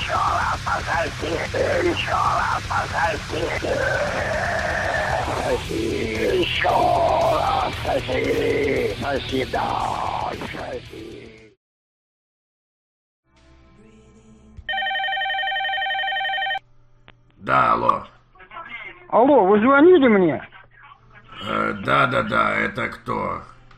Еще раз пососи. Еще раз пососи. Соси. Еще раз соси. Соси, да. Соси. Да, алло. Алло, вы звонили мне? Да, это кто?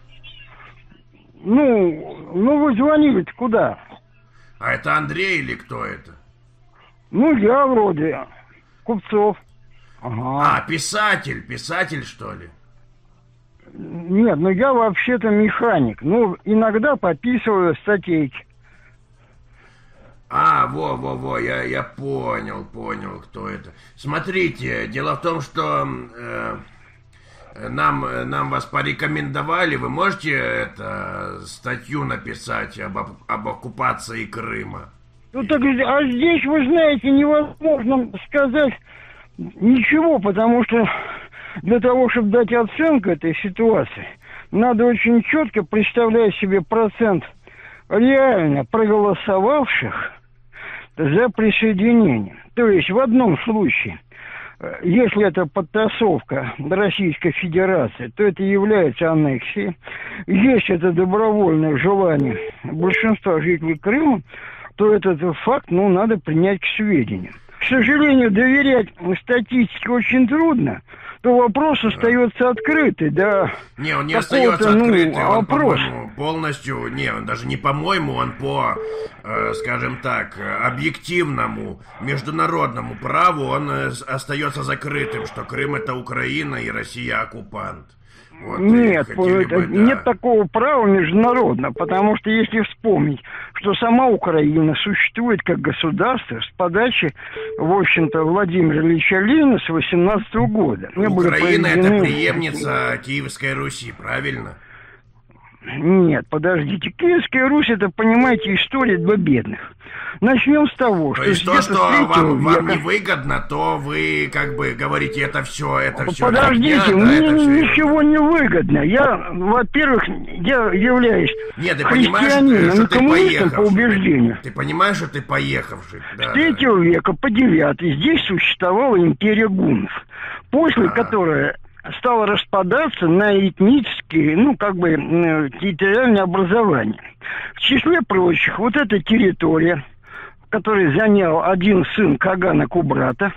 Ну вы звонили-то куда? А это Андрей или кто это? Ну, я вроде. Купцов. Ага. А, писатель, что ли? Нет, ну я вообще-то механик. Ну, иногда подписываю статейки. А, во, я понял, кто это. Смотрите, дело в том, что нам вас порекомендовали. Вы можете статью написать об оккупации Крыма? Ну так, а здесь, вы знаете, невозможно сказать ничего, потому что для того, чтобы дать оценку этой ситуации, надо очень четко представлять себе процент реально проголосовавших за присоединение. То есть в одном случае, если это подтасовка Российской Федерации, то это является аннексией. Если это добровольное желание большинства жителей Крыма, то этот факт, надо принять к сведению. К сожалению, доверять статистике очень трудно, то вопрос остается открытый, да. Не, он не остается открытым, он, вопрос. по-моему, полностью, он даже не по-моему, он по, скажем так, объективному международному праву, он остается закрытым, что Крым это Украина и Россия оккупант. Вот, нет, нет такого права международного, потому что если вспомнить, что сама Украина существует как государство с подачи, в общем-то, Владимира Ильича Ленина с 18-го года. Украина это преемница Киевской Руси, правильно? Нет, подождите. Киевская Русь, это, понимаете, история для бедных. Начнем с того, то есть то, что вам невыгодно, то вы как бы говорите, это все. Подождите, мне ничего не выгодно. Я, во-первых, я являюсь христианином и коммунистом по убеждению. Ты понимаешь, что ты поехавший? С 3 века по 9 здесь существовала империя гуннов, после которой стало распадаться на этнические, территориальные образования. В числе прочих, вот эта территория, которую занял один сын Кагана Кубрата,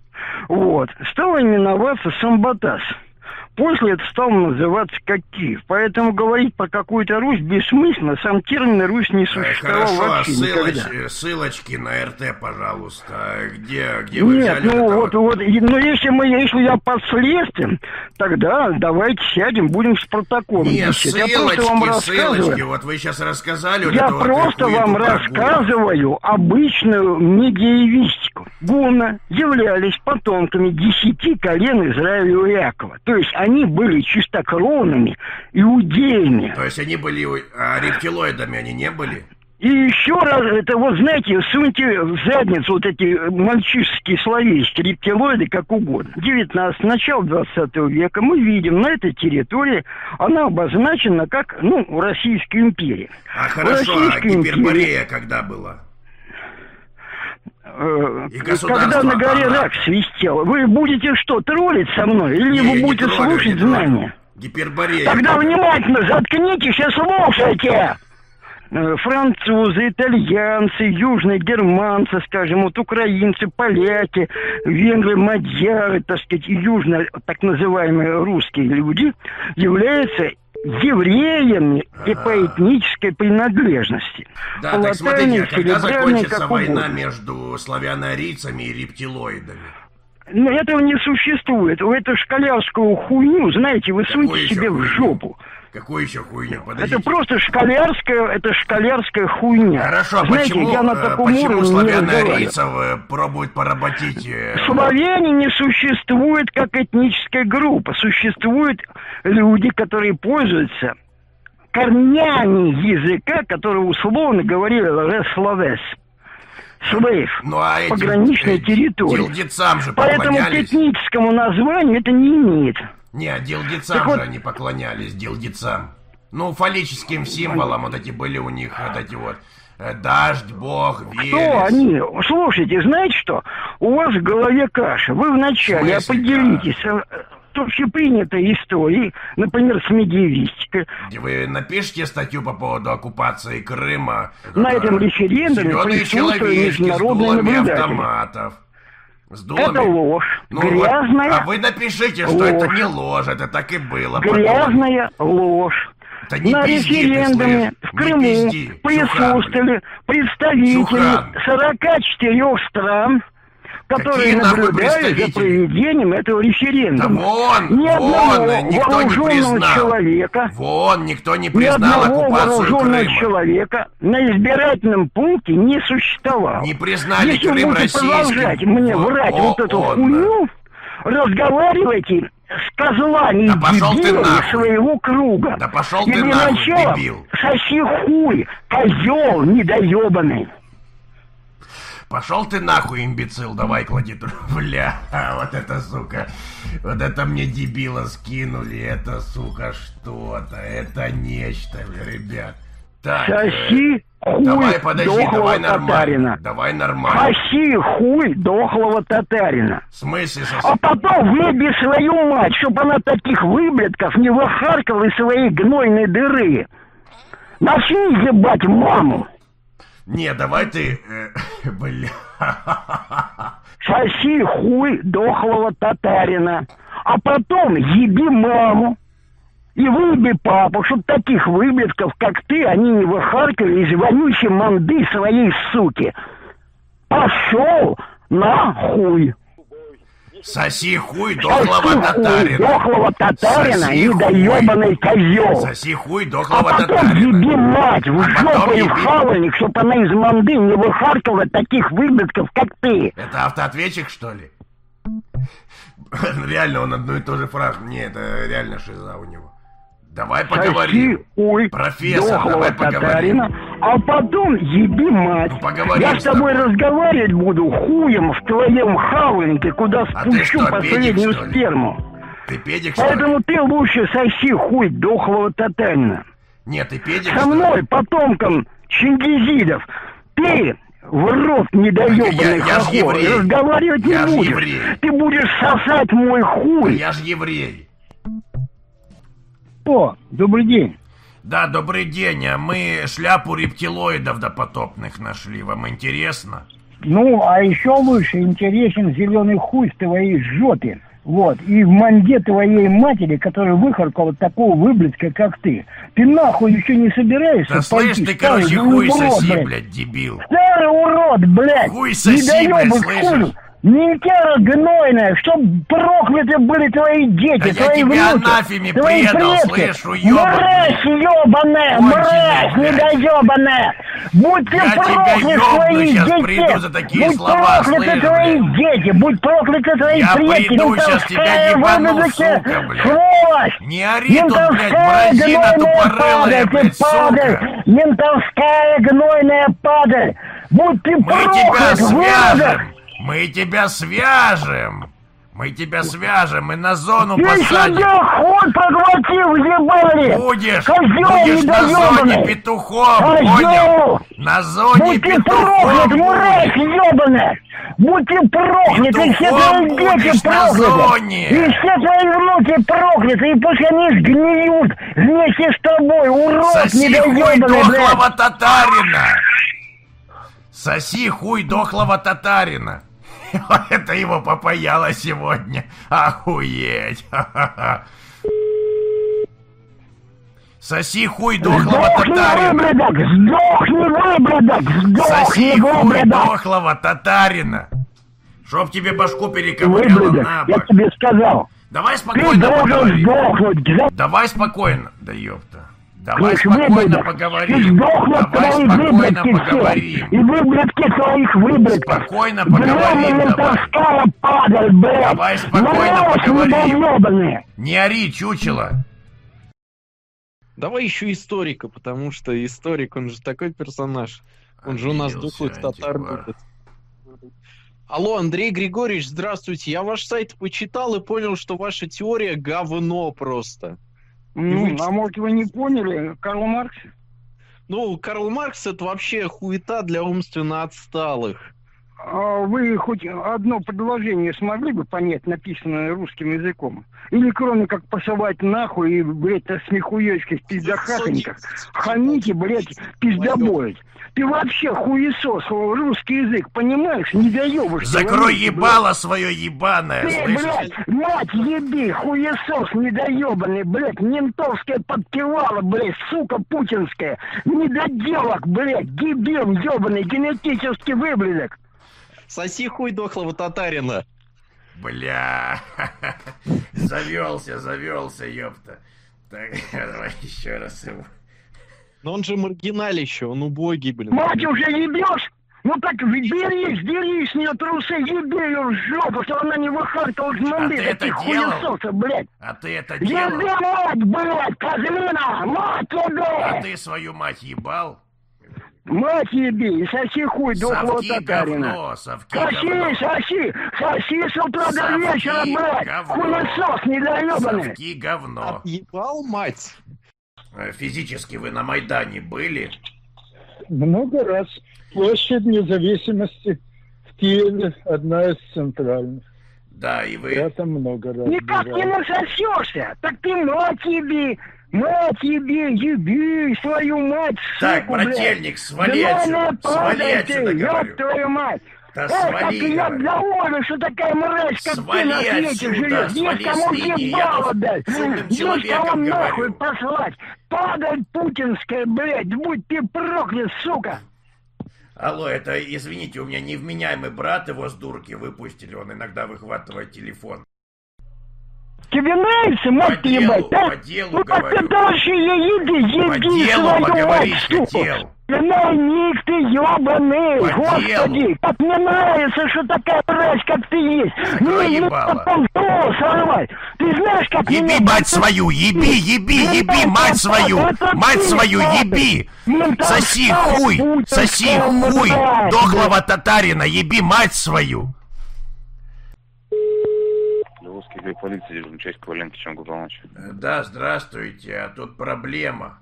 стала именоваться Самбатас. После это стало называться как Киев. Поэтому говорить про какую-то Русь бессмысленно. Сам термин Русь не существовал вообще никогда. Ссылочки на РТ, пожалуйста. Где вы взяли если я под следствием, тогда давайте сядем, будем с протоколом. Нет, ссылочки. Вот вы сейчас рассказали. Я просто вам рассказываю обычную медиевистику. Гунны являлись потомками 10 колен Израиля и Иакова. То есть они были чистокровными иудеями. То есть они были рептилоидами, они не были? И еще раз, это знаете, суньте в задницу вот эти мальчишеские словечки, рептилоиды, как угодно. 19 начало 20 века мы видим, на этой территории она обозначена как, Российская империя. Хорошо, Гиперборея когда была? Когда на горе рак свистел. Вы будете что, троллить со мной? Или вы будете слушать знания? Гиперборея. Тогда внимательно заткнитесь и слушайте! Французы, итальянцы, южные германцы, скажем, украинцы, поляки, венгры, мадьяры, южно так называемые русские люди являются евреями и по этнической принадлежности. Да, так смотрите, когда закончится война между славяно-арийцами и рептилоидами? Этого не существует. Эту школярскую хуйню, знаете, вы суньте себе в жопу. Какую еще хуйню? Подождите. Это просто школярская хуйня. Хорошо, знаете, почему славяно-арийцев пробуют поработить? Славяне не существует как этническая группа. Существуют люди, которые пользуются корнями языка, которые условно говорили «реславес». Слейв, пограничной территории. Поэтому к этническому названию это не имеет. Нет, делдицам же они поклонялись, делдицам. Фаллическим символам вот эти были у них, Дождь, Бог, Верес. Кто они? Слушайте, знаете что? У вас в голове каша. Вы вначале определитесь с общепринятой историей, например, с медиевистикой. Вы напишите статью по поводу оккупации Крыма. На этом референдуме Зеленые человечки с дулами автоматов. Это ложь. Грязная ложь. А вы напишите, что это не ложь, это так и было. Грязная ложь. Да не на пизди, референдуме в Крыму присутствовали представители 44 стран, которые наблюдали за проведением этого референдума. Ни одного вооруженного человека, ни одного вооруженного человека на избирательном пункте не существовало. Не признали Если Крым будете российским. продолжать мне врать вот эту хуйню, разговаривайте с козлами и дебилами своего круга. Да пошел и ты для нахуй, начала дебил. соси хуй, козел недоебанный. Пошел ты нахуй, имбецил, давай клади трубку. Бля, вот это, сука, вот это мне дебила скинули, это, сука, что-то, это нечто, ребят. Так, соси хуй давай, подожди, дохлого татарина. Давай нормально. Соси хуй дохлого татарина. В смысле соси? А потом выеби свою мать, чтобы она таких выблядков не выхаркала из своей гнойной дыры. Начни ебать маму. Не, давай ты... бля... Соси хуй дохлого татарина. А потом еби маму. И выеби папу, чтоб таких выблядков, как ты, они не выхаркали из вонючей манды своей суки. Пошел нахуй. Соси хуй дохлого татарина. Дохлого татарина, недоебаный козел. Соси хуй дохлого татарина. татарина. А потом еби мать в жопу и в хавальник, чтоб она из манды не выхаркала таких выблядков, как ты. Это автоответчик, что ли? Реально, он одну и ту же фразу. Не, это реально шиза у него. Давай поговорим. Профессор, давай поговорим. А потом еби мать. Ну, поговорим. Я с тобой разговаривать буду хуем в твоем хавальнике, куда спущу последнюю сперму. Ты педик, что ли? Поэтому ты лучше соси хуй дохлого татарина. Нет, ты педик, со мной, потомком чингизидов, ты в рот недоебанный хохол, разговаривать не будешь. Еврей. Ты будешь сосать мой хуй. Я ж еврей. О, добрый день. Да, добрый день. А мы шляпу рептилоидов допотопных нашли. Вам интересно? Ну, а еще лучше интересен зеленый хуй в твоей жопе. Вот. И в манде твоей матери, которая выхаркала такого выблядка, как ты. Ты нахуй еще не собираешься? Да слышь, ты, короче, хуй соси, блядь, дебил. Старый урод, блядь. Хуй соси, блядь, слышишь? Ментяра гнойная, чтоб прокляты были твои дети, да твои внуки, я тебя анафеме твои предал, предки. слышь, уёбаный. Мразь ебаная, мразь недоебаная. Будьте прокляты твои дети, будь прокляты твои дети, будь прокляты твои предки. Я приду сейчас тебя ебану, сука, блядь. Сволочь! Не ори тут, блядь, мразина тупорылая, блядь, сука. Ментовская гнойная падаль. Будь ты проклят, выродок! Мы тебя свяжем! Мы тебя свяжем и на зону посадим! Ты себя хуй проглотил, ебали! Будешь на зоне петухом, понял? На зоне петухом! Будь ты проклят, мразь ебаная! Будь ты проклят, и все твои дети прокляты! И все твои внуки прокляты, и пусть они сгниют вместе с тобой, урод недоебанный, блядь! Соси хуй дохлого татарина! Соси хуй дохлого татарина! Это его попаяло сегодня. Охуеть. Соси хуй дохлого татарина. Сдохни, выбродок! Соси хуй дохлого татарина. Чтоб тебе башку перековыряло на бок. Я тебе сказал. Давай спокойно поговорим. Давай спокойно. Да ёпта. Давай спокойно поговорим. Давай спокойно поговорим. И выблядки твоих выблядков. Спокойно поговорим. Давай спокойно поговорим. Не ори, чучело. Давай еще историка, потому что историк, он же такой персонаж. Он же у нас духовых татар будет. Алло, Андрей Григорьевич, здравствуйте. Я ваш сайт почитал и понял, что ваша теория говно просто. А может вы не поняли, Карл Маркс? Ну, Карл Маркс это вообще хуета для умственно отсталых. А вы хоть одно предложение смогли бы понять, написанное русским языком? Или кроме как посылать нахуй и, блядь, смехуёчки в пиздахахоньках, хамите, блядь, пиздобоить? Ты вообще хуесос, русский язык, понимаешь? Не доёбышься. Закрой ебало свое ебаное, ты, слышишь? блядь, мать еби, хуесос недоёбанный, блядь, ментовское подкивало, блядь, сука путинская, недоделок, блядь, дебил ёбаный, генетический выблядок. Соси хуй дохлого татарина. Бля, завелся, ёпта. Так, давай еще раз его. Но он же маргиналище, он убогий, блин. Мать уже ебешь? Ну так берись с нее трусы, еби ее в жопу, чтобы она не выхаркала с манды. А ты это делал? Блядь. А ты это делал? Еби, мать, блядь, козлина, мать еби! А ты свою мать ебал? Мать еби, и соси хуй дохлого Совки татарина. говно, совки говно. Соси с утра до вечера, блядь, хуесос недоебанный. Совки говно. Отъебал, мать. Физически вы на Майдане были? Много раз. Площадь Независимости в Киеве одна из центральных. Да, и вы... Я там много раз Никак бывал. не насосешься. Так ты мать еби, еби свою мать, Так, суку, брательник, блядь. свали отсюда, свали отсюда, говорю. Ёб твою мать. Да Как свали, я говорю. доволен, что такая мразь, как Свали ты на свете отсюда, живешь. свали Есть кому с линии, я ебало тут дать. с умным Есть человеком кому нахуй говорю. послать. Падаль путинская, блядь, будь ты проклят, сука. Алло, это, извините, у меня невменяемый брат, его с дурки выпустили, он иногда выхватывает телефон. Тебе нравится, мать ты ебать, да? По делу Ну так ты говорю. дальше еби По делу свою поговорить мать, суку. хотел. Ник ты ебаный, По господи, делу. как мне нравится, что такая мразь, как ты есть. Закрой ебало. потом сорвать. Ты знаешь, как Еби меня... мать свою, еби, мать свою, еби. Соси хуй, дохлого татарина, еби мать свою. Львовский отдел полиции, дежурный часть Коваленко, чем могу помочь? Да, здравствуйте, а тут проблема.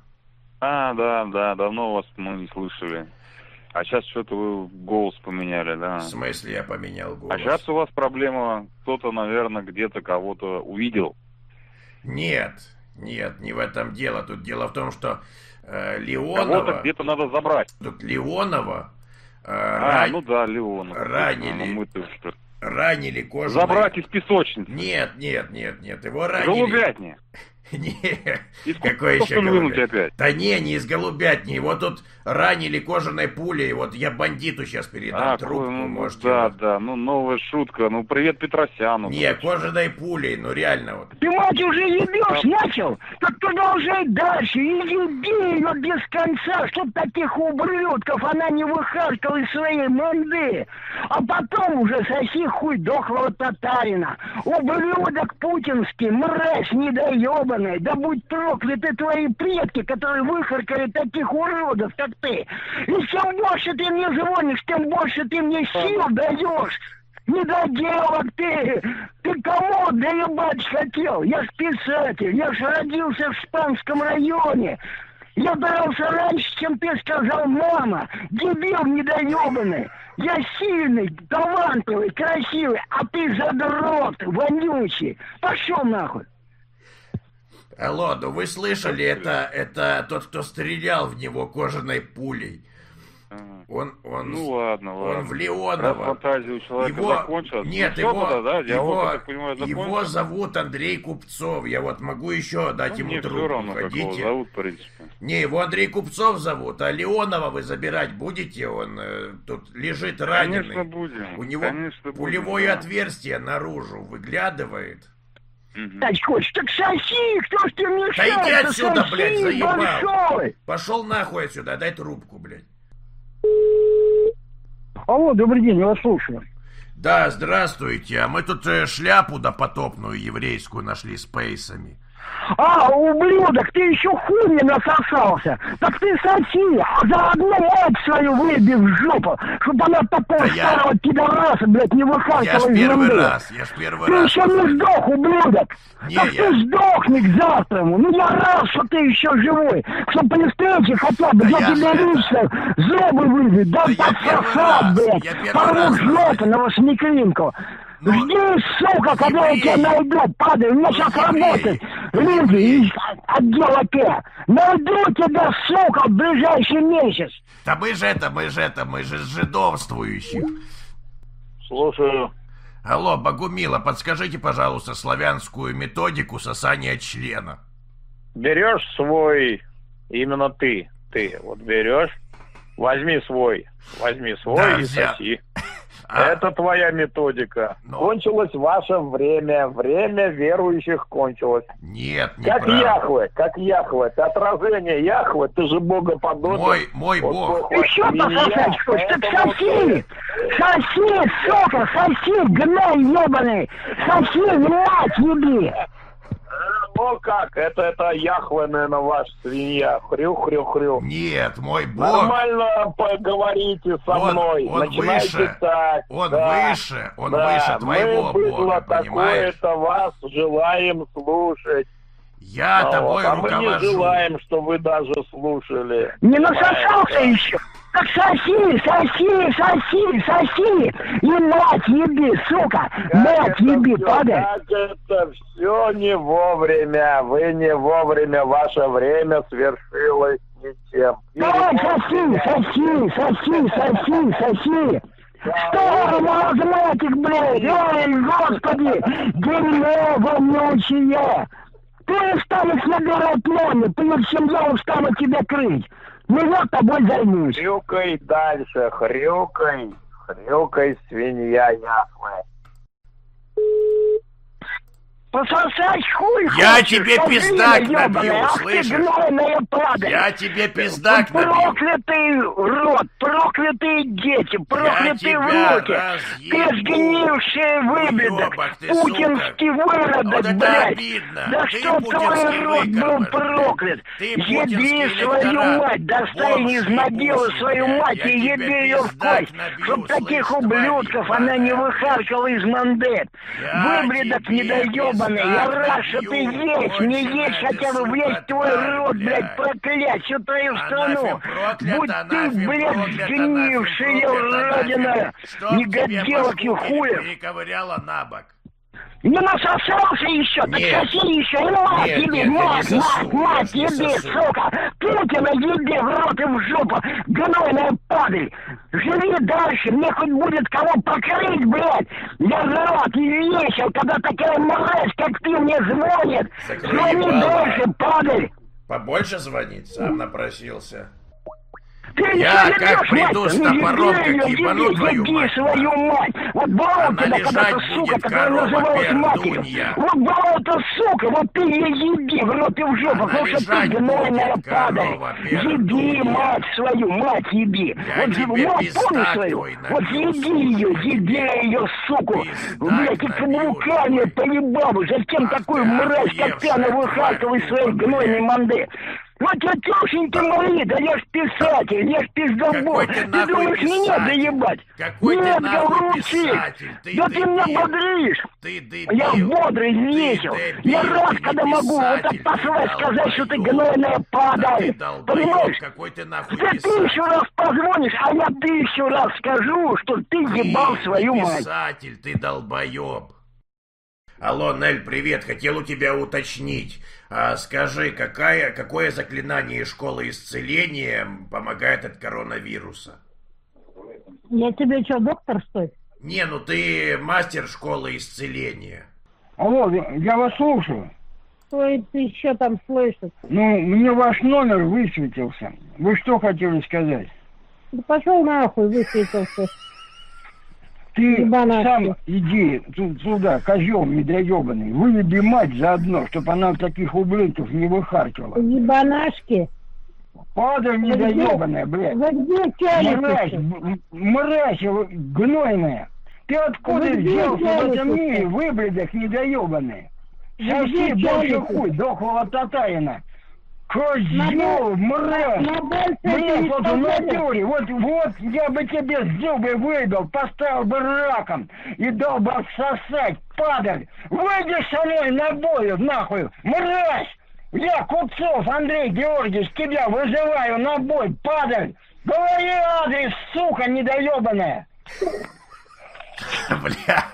Да, давно вас мы не слышали. А сейчас что-то вы голос поменяли, да? В смысле я поменял голос? А сейчас у вас проблема, кто-то, наверное, где-то кого-то увидел. Нет, не в этом дело. Тут дело в том, что Леонова... Кого-то где-то надо забрать. Тут Леонова... Леонова. Ранили кожаной... Забрать из песочницы. Нет, его ранили... Голубятни. Нет, Из какой еще вынуть голубятни? опять? Да не из голубятни, его тут ранили кожаной пулей, вот я бандиту сейчас передам трубку, можете... Да, новая шутка, привет Петросяну. Не, кожаной пулей, реально вот. Ты, мать, уже ебешь, начал? Так продолжай дальше и еби ее без конца, чтоб таких ублюдков она не выхаркала из своей манды. А потом уже соси хуй дохлого татарина. Ублюдок путинский, мразь недоебанная. Да будь прокляты твои предки, которые выхаркали таких уродов, как ты. И чем больше ты мне звонишь, тем больше ты мне сил даешь. Недоделок ты! Ты кого доебать хотел? Я ж писатель, я ж родился в Шпанском районе. Я дрался раньше, чем ты сказал, мама. Дебил недоебанный. Я сильный, талантливый, красивый, а ты задрот, вонючий. Пошел нахуй. Алло, вы слышали, это тот, кто стрелял в него кожаной пулей. Он ладно. Он в Леонова. Фантазия у человека закончилась. Нет, его зовут Андрей Купцов. Я вот могу еще дать ему трубку. Все равно, хотите? как его зовут, в принципе. Не, его Андрей Купцов зовут, а Леонова вы забирать будете? Он тут лежит раненый. Конечно, будем. У него пулевое отверстие наружу выглядывает. Так хочешь, так соси, кто ж тебе мешает? Да иди отсюда, соси, блядь, заебал. большой. Пошел нахуй отсюда, дай трубку, блядь. Алло, добрый день, я вас слушаю. Да, здравствуйте. А мы тут шляпу допотопную еврейскую нашли с пейсами. А, ублюдок, ты еще хуй не насосался. Так ты соси, а заодно мать свою выеби в жопу, чтобы она такого старого пидораса, блядь, не выхаркала из земли. Я ж первый ты раз. Ты еще не сдох, ублюдок. Не, так ты сдохни к завтраму. Ну я рад, что ты еще живой. Что при встрече хотя бы я тебе лично зубы выбить, да подсосать, блядь. Порву жопу на восьмиклинку. Жди, сука, когда я тебя найду, падай, у меня сейчас работают люди из отдела П. Найду тебя, сука, в ближайший месяц. Да мы же жидовствующих. Слушаю. Алло, Богумила, подскажите, пожалуйста, славянскую методику сосания члена. Берешь свой, именно ты вот берешь, возьми свой да, и соси. Это твоя методика. Кончилось ваше время. Время верующих кончилось. Нет, не как Яхве. Ты отражение Яхве, ты же богоподобен. Мой бог. Ты что пососать хочешь? Так соси! Соси, сука, соси, гной ебаный! Соси, мать еби! Ну как? Это Яхве, наверное, ваш свинья. Хрю. Нет, мой бог. Нормально поговорите со мной. Он начинайте выше. Так. Он выше твоего бога, понимаешь? Мы вас желаем слушать. Я тобой руковожу. Мы не желаем, что вы даже слушали. Не насосался еще? Так соси! И мать еби, сука! Мать еби, падай! Как это все не вовремя. Вы не вовремя. Ваше время свершилось ничем. Давай соси! Что маразматик, блядь! Ой, господи! Дерьмо вонючее! Ты станешь набирать ноги, прежде чем я устану тебя крыть. Ну я тобой займусь. Хрюкай дальше, хрюкай, свинья Яхве. Пососать хуй Я хочешь, тебе пиздак набью, слышишь? Я тебе пиздак набью. Проклятый род, проклятые дети, проклятые внуки. Ты сгнивший выбедок, путинский выродок, блядь. Да что твой род был проклят. Еби свою мать, достань из могилы свою мать и еби ее в кость, чтоб таких ублюдков она не выхаркала из мандет. Выбредок недоебанный. Я рад, что ты есть, не есть хотя бы весь твой род, блядь, проклять всю твою страну. Будь ты, блядь, сгнившая родина, негоделок и хуев. Перековыряла на бок. Не насосался еще, так соси еще, и мать еби, мать еби, сука, Путина еби в рот и в жопу, гнойная падаль. Живи дальше, мне хоть будет кого покрыть, блядь. Я рад и весел, когда такая мразь, как ты, мне звонит. Звони дальше, падаль. Побольше звонить? Сам напросился. Ты я как приду с топором, как ебану твою мать. Свою мать. Вот была у тебя когда-то сука, которая называлась матерью. Вот была эта сука, вот ты ее еби в рот и в жопу, потому что ты гнойная падаль. Еби мать свою, мать еби. Вот мать помнишь свою? Вот еби ее, суку. Блядь, и каблуками поебал. Зачем такую мразь, как ты, она выхаркивает своей гнойной манды? Вот я тёшеньки мои, да я ж писатель, я ж пиздобол. Ты думаешь меня доебать? Нет, голубчик, да ты меня бодришь. Я бодрый, весел. Я рад, когда могу вот так послать сказать, что ты гнойная падаль. Понимаешь? Ты 1000 раз позвонишь, а я 1000 раз скажу, что ты ебал свою мать. Писатель, ты долбоеб. Алло, Нель, привет. Хотел у тебя уточнить. Скажи, какое заклинание из школы исцеления помогает от коронавируса? Я тебе что, доктор, что ли? Не, ну ты мастер школы исцеления. Алло, я вас слушаю. Что ты еще там слышишь? Ну, мне ваш номер высветился. Вы что хотели сказать? Да пошел нахуй, высветился. Ты сам иди сюда, козел недоебанный. Выеби мать заодно, чтобы она таких ублюдков не выхаркивала. Ебанашки. Падаль недоебанная, блядь. Вы где тянетесь? Мразь гнойная. Ты откуда взялся в этом мире, выблядок недоебанный? Соси большой хуй дохлого татарина. Козел, мразь! Мне вот в натуре, вот я бы тебе зубы выбил, поставил бы раком и дал бы отсосать, падаль! Выйди со мной на бою, нахуй, мразь! Я, Купцов Андрей Георгиевич, тебя вызываю на бой, падаль! Говори адрес, сука недоебанная! Бля.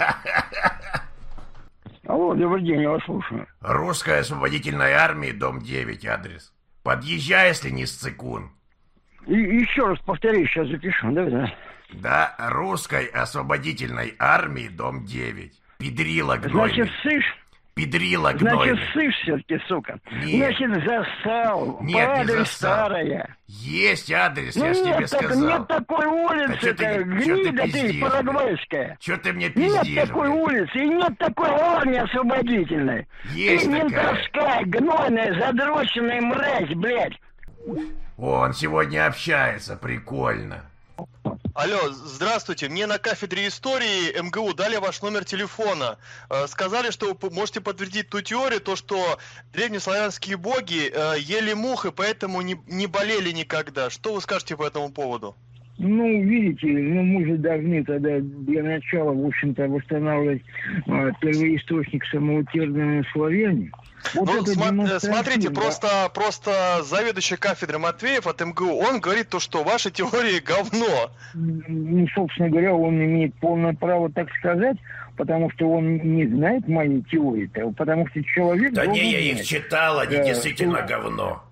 Алло, добрый день, я вас слушаю. Русская освободительная армия, дом 9, адрес. Подъезжай, если не сцикун. И еще раз повтори, сейчас запишу, да? Да, русской освободительной армии, дом 9. Педрила гнойный. Значит, сышь? Педрила гнойный. Значит, сышь все-таки, сука. Нет. Значит, засал. Нет, падаль не засал. Старая. Есть адрес, Ну я ж нет, тебе сказал. Нет такой улицы-то, гнида ты парагвайская. Чё ты мне пиздишь? Нет такой улицы и нет такой армии освободительной. Есть ты такая. ментовская, гнойная, задроченная мразь, блядь. О, он сегодня общается, прикольно. Алло, здравствуйте. Мне на кафедре истории МГУ дали ваш номер телефона. Сказали, что вы можете подтвердить ту теорию, то, что древнеславянские боги ели мух и поэтому не болели никогда. Что вы скажете по этому поводу? Ну, видите, мы же должны тогда для начала, в общем-то, восстанавливать первоисточник самоутвержденного славяне. Вот смотрите, просто заведующий кафедрой Матвеев от МГУ, он говорит то, что ваши теории говно. Ну, собственно говоря, он имеет полное право так сказать, потому что он не знает моей теории-то, потому что человек... Да не, я их читал, они действительно говно.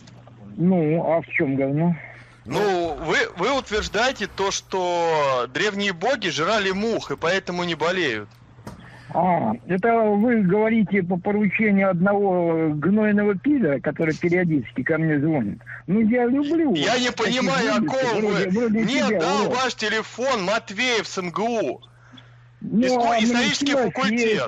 Ну, а в чем говно? Ну, вы утверждаете то, что древние боги жрали мух и поэтому не болеют. Это вы говорите по поручению одного гнойного пидора, который периодически ко мне звонит. Ну, я люблю... Я не понимаю, о ком вы. Мне дал ваш телефон Матвеев с МГУ. Исторический факультет.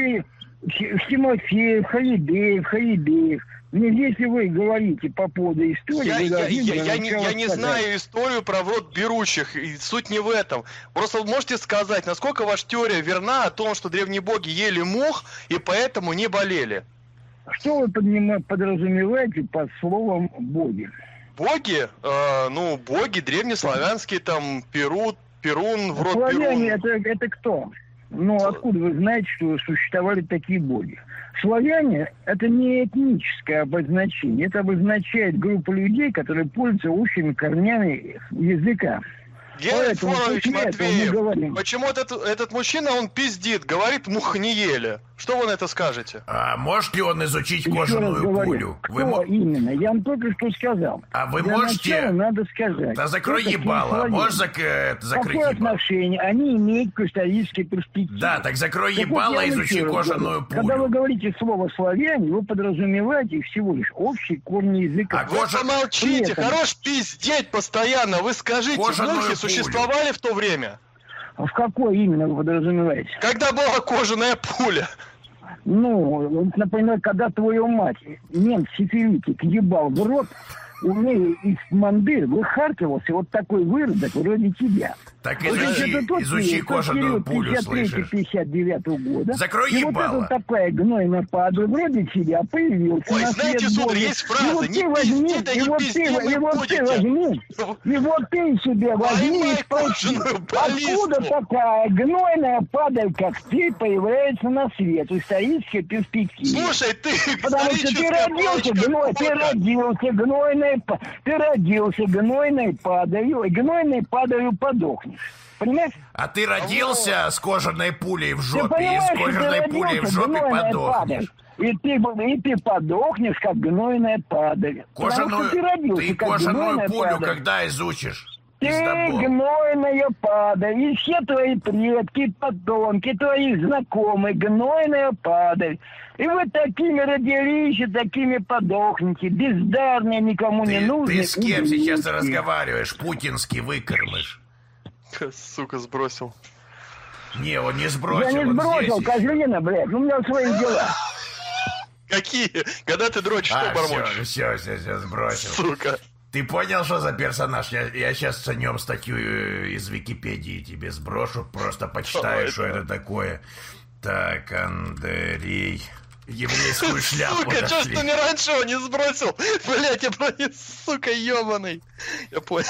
Тимофеев, Хаидеев. Ну, если вы говорите по поводу истории... Я не знаю историю про в рот берущих, и суть не в этом. Просто можете сказать, насколько ваша теория верна о том, что древние боги ели мух и поэтому не болели? Что вы подразумеваете под словом боги? Боги? Ну, боги древнеславянские, там, Перун, в рот Перун. Славяне это кто? Ну, откуда вы знаете, что существовали такие боги? Славяне – это не этническое обозначение, это обозначает группу людей, которые пользуются общими корнями языка. Генрих Флорович Матвеев, почему этот мужчина, он пиздит, говорит, мух не ели. Что вы на это скажете? А может ли он изучить кожаную пулю? Кто именно? Я вам только что сказал. А вы для можете... начала надо сказать. Да закрой ебало. Можешь закрыть ебало? Какое отношение они имеют к исторической перспективе? Да, так закрой ебало и изучи кожаную пулю. Когда вы говорите слово «славяне», вы подразумеваете всего лишь общий корни языка. Вы помолчите, хорош пиздеть постоянно. Вы скажите, мухи существовали в то время? В какой именно вы подразумеваете? Когда была кожаная пуля? Ну, например, когда твою мать немец-сифилитик ебал в рот, у нее из мандыр выхаркивался вот такой выродок вроде тебя. Так изучи кожаную пулю, слышишь? 59-го года. Закрой и ебало. Вот эта такая гнойная падла вроде тебя появился. Ой, знаете, сударь, есть фраза, не пизди, да не пизди, вы будете. И вот ты себе возьми и спроси, откуда такая гнойная падаль, как ты, появляется на свет в исторической перспективе. Слушай, ты потому что ты родился гнойной падалью, и гнойной падалью подохнешь. Понимаешь? А ты родился с кожаной пулей в жопе, и с кожаной пулей в жопе подохнешь. И ты подохнешь, как гнойная падаль. Ты кожаную пулю когда изучишь? Ты гнойная падаль. И все твои предки, потомки, твои знакомые, гнойная падаль. И вы такими родились, и такими подохнете. Бездарные, никому не нужны. Ты с кем сейчас разговариваешь? Путинский выкормыш. Сука, сбросил. Не, он не сбросил. Я не сбросил, козлина, блядь. У меня свои дела. Какие? Когда ты дрочишь, что бормочешь? Все, сбросил. Сука. Ты понял, что за персонаж? Я сейчас о нем статью из Википедии тебе сброшу. Просто почитаю, что это такое. Так, Андрей еврейскую шляпу Сука, чё ж нашли. ты мне раньше его не сбросил? Блять, я просто, сука, ёбаный. Я понял.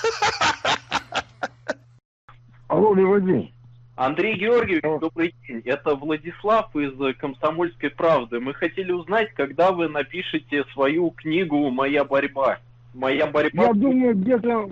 Алло, добрый день. Андрей Георгиевич, добрый день. Это Владислав из «Комсомольской правды». Мы хотели узнать, когда вы напишете свою книгу «Моя борьба». «Моя борьба». Я думаю, где-то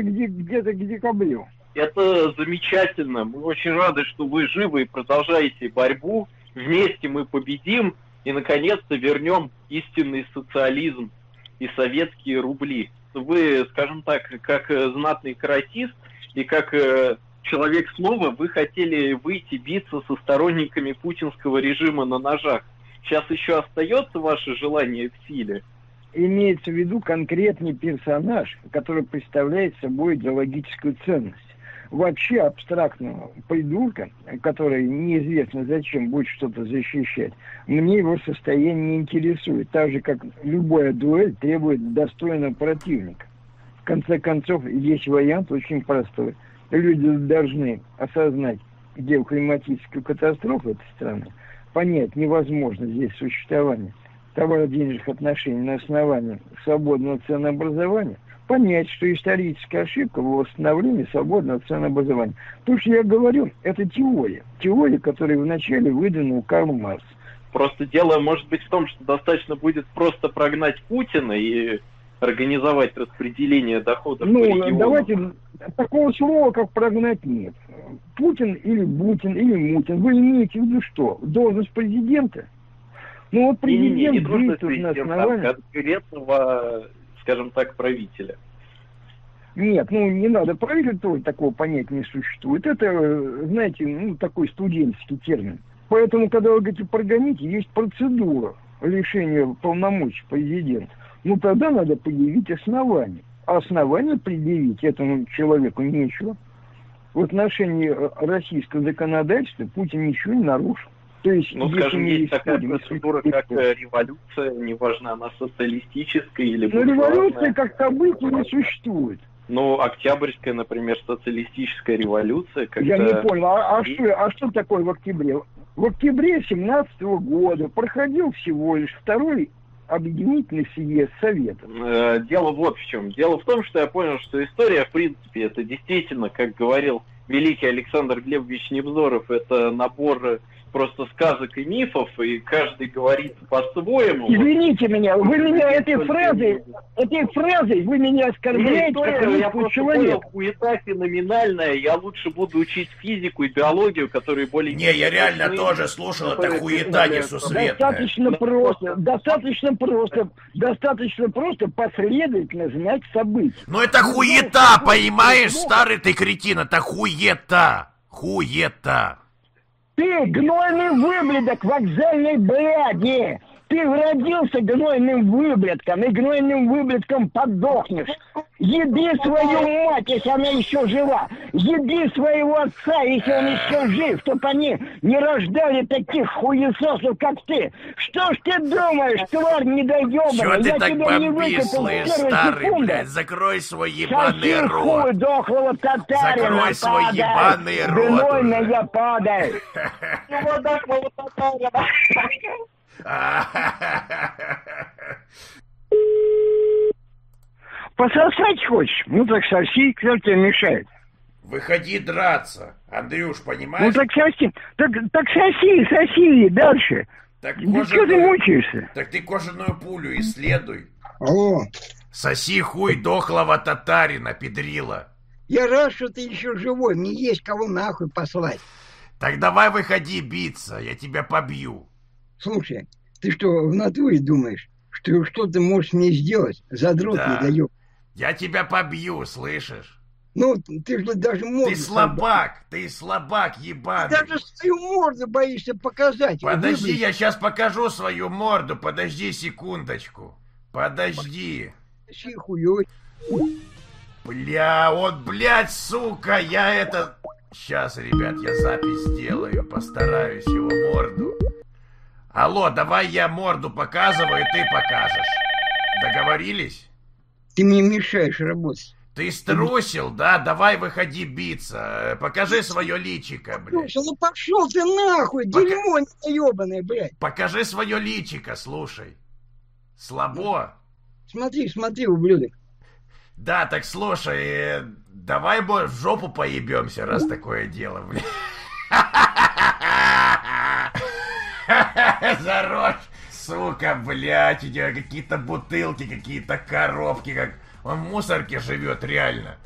к декабрю. Это замечательно. Мы очень рады, что вы живы и продолжаете борьбу. Вместе мы победим и, наконец-то, вернем истинный социализм и советские рубли. Вы, скажем так, как знатный каратист и как человек слова, вы хотели выйти биться со сторонниками путинского режима на ножах. Сейчас еще остается ваше желание в силе? Имеется в виду конкретный персонаж, который представляет собой идеологическую ценность. Вообще абстрактного придурка, который неизвестно зачем будет что-то защищать, мне его состояние не интересует. Так же, как любая дуэль требует достойного противника. В конце концов, есть вариант очень простой. Люди должны осознать геоклиматическую катастрофу этой страны, понять невозможно здесь существование товарно-денежных отношений на основании свободного ценообразования, понять, что историческая ошибка в восстановлении свободного ценообразования. То, что я говорю, это теория. Теория, которую вначале выдвинул Карл Маркс. Просто дело может быть в том, что достаточно будет просто прогнать Путина и организовать распределение доходов по регионам. Давайте, такого слова, как прогнать, нет. Путин или Бутин или Мутин. Вы имеете в виду что? Должность президента? Ну вот президент не действует на основании... конкретного, скажем так, правителя. Нет, не надо. Правитель тоже такого понятия не существует. Это, знаете, такой студенческий термин. Поэтому, когда вы говорите прогоните, есть процедура лишения полномочий президента. Тогда надо предъявить основания. А основания предъявить этому человеку нечего. В отношении российского законодательства Путин ничего не нарушил. То есть, скажем, есть такая процедура, как революция, неважно, она социалистическая или буржуазная. Революция как таблица не существует. Октябрьская, например, социалистическая революция. Я не понял, а что такое в октябре? В октябре 17 года проходил всего лишь второй объединительный съезд Советов. Дело вот в чем. Дело в том, что я понял, что история, в принципе, это действительно, как говорил великий Александр Глебович Невзоров, это набор просто сказок и мифов, и каждый говорит по-своему. Извините меня, вы меня этой фразой вы меня оскорбляете как русского человека. Хуета феноменальная, я лучше буду учить физику и биологию, которые более... Не, я реально тоже слушал, это хуета несусветная. Достаточно просто последовательно знать события. Ну это хуета, понимаешь, старый ты кретин, это хуета. Хуета. Ты гнойный выблядок вокзальной бляди! Ты родился гнойным выблядком, и гнойным выблядком подохнешь. Еби свою мать, если она еще жива. Еби своего отца, если он еще жив, чтобы они не рождали таких хуесосов, как ты. Что ж ты думаешь, тварь недоебанная? Чё ты я так тебя не бомбишь, выкопал слышь, с первой старый, секунды. блядь, закрой свой ебаный Соси рот. хуй дохлого татарина, Закрой свой падай. ебаный рот Гнойно уже. я падаю. Его дохлого татарина. Пососать хочешь? Так соси, кто тебе мешает? Выходи драться, Андрюш, понимаешь? Так соси. Так соси, дальше. Так Что ты мучаешься? Так ты кожаную пулю исследуй. Алло, Соси хуй дохлого татарина, педрила. я рад, что ты еще живой, мне есть кого нахуй послать. Так давай выходи биться, я тебя побью. Слушай, ты что, в натуре думаешь, что ты можешь мне сделать? Задрот Да. не даёт. Я тебя побью, слышишь? Ты же даже морду... Ты слабак ебаный. Ты даже свою морду боишься показать. Подожди, я сейчас покажу свою морду, подожди секундочку. Подожди. Хуёй. Блядь, сука, я это... Сейчас, ребят, я запись сделаю, постараюсь его морду. Алло, давай я морду показываю, ты покажешь. Договорились? Ты мне мешаешь работать. Ты струсил, да? Давай выходи биться. Покажи свое личико, блядь. Слушай, ну пошел ты нахуй, дерьмо ебаное, блядь. Покажи свое личико, слушай. Слабо. Смотри, ублюдок. Да, так слушай, давай в жопу поебемся, раз такое дело, блядь. Зарожь, сука, блядь, у тебя какие-то бутылки, какие-то коробки, как... Он в мусорке живет, реально.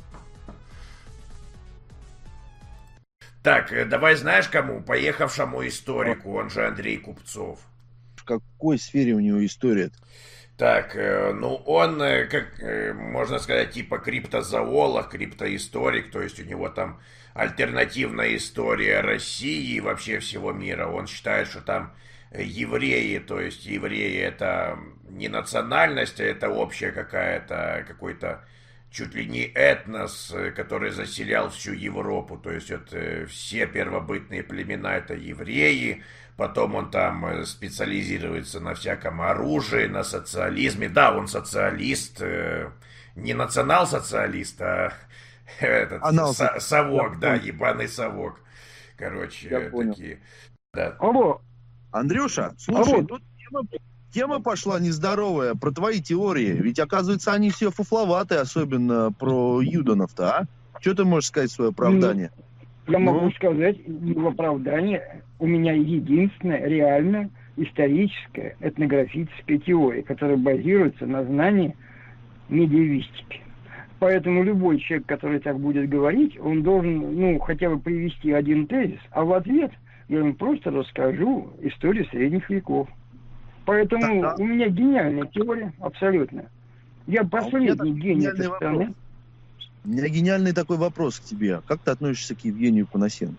Так, давай знаешь кому? Поехавшему историку, он же Андрей Купцов. В какой сфере у него история-то? Так, ну он, как можно сказать, типа криптозоолог, криптоисторик, то есть у него там альтернативная история России и вообще всего мира. Он считает, что там евреи, то есть евреи это не национальность, а это общая какая-то, какой-то чуть ли не этнос, который заселял всю Европу, то есть вот все первобытные племена это евреи, потом он там специализируется на всяком оружии, на социализме, да, он социалист, не национал-социалист, а этот совок, да, ебаный совок, короче, такие, да. Алло. Андрюша, слушай, тут тема пошла нездоровая про твои теории. Ведь, оказывается, они все фуфловатые, особенно про юдонов-то, а? Что ты можешь сказать в свое оправдание? Я могу сказать в оправдание. У меня единственная реально историческая этнографическая теория, которая базируется на знании медиевистики. Поэтому любой человек, который так будет говорить, он должен, ну, хотя бы привести один тезис, а в ответ я им просто расскажу историю средних веков. Поэтому у меня гениальная теория, абсолютно. Я последний гений этой страны. У меня гениальный такой вопрос к тебе. Как ты относишься к Евгению Панасенко?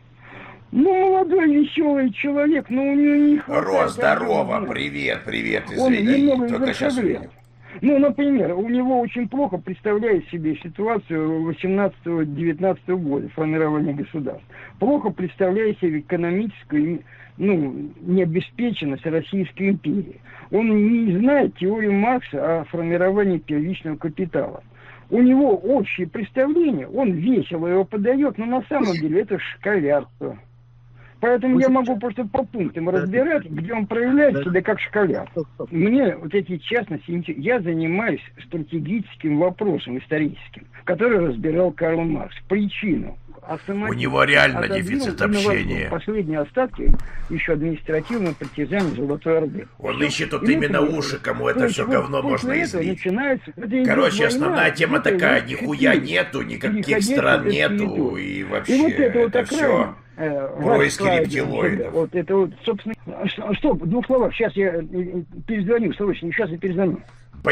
Ну, молодой, веселый человек, но у него не хватает... Рос, здорово, привет, извини, только сейчас увидел. Ну, например, у него очень плохо представляет себе ситуацию 18-19 года формирования государств. Плохо представляет себе экономическую, ну, необеспеченность Российской империи. Он не знает теорию Маркса о формировании первичного капитала. У него общее представление, он весело его подает, но на самом деле это школярство. Поэтому я могу просто по пунктам разбирать, где он проявляет себя как школяр. Мне вот эти частности, я занимаюсь стратегическим вопросом историческим, который разбирал Карл Маркс. Причину. У него реально дефицит общения. Последние остатки еще административного притязания Золотой Орды. Он ищет тут именно уши, кому это все говно можно излить. Короче, основная тема такая, нихуя нету, никаких стран нету, и вообще это все происки рептилоидов. Вот это вот, собственно... Стоп, в двух словах, сейчас я перезвоню, срочно, сейчас я перезвоню.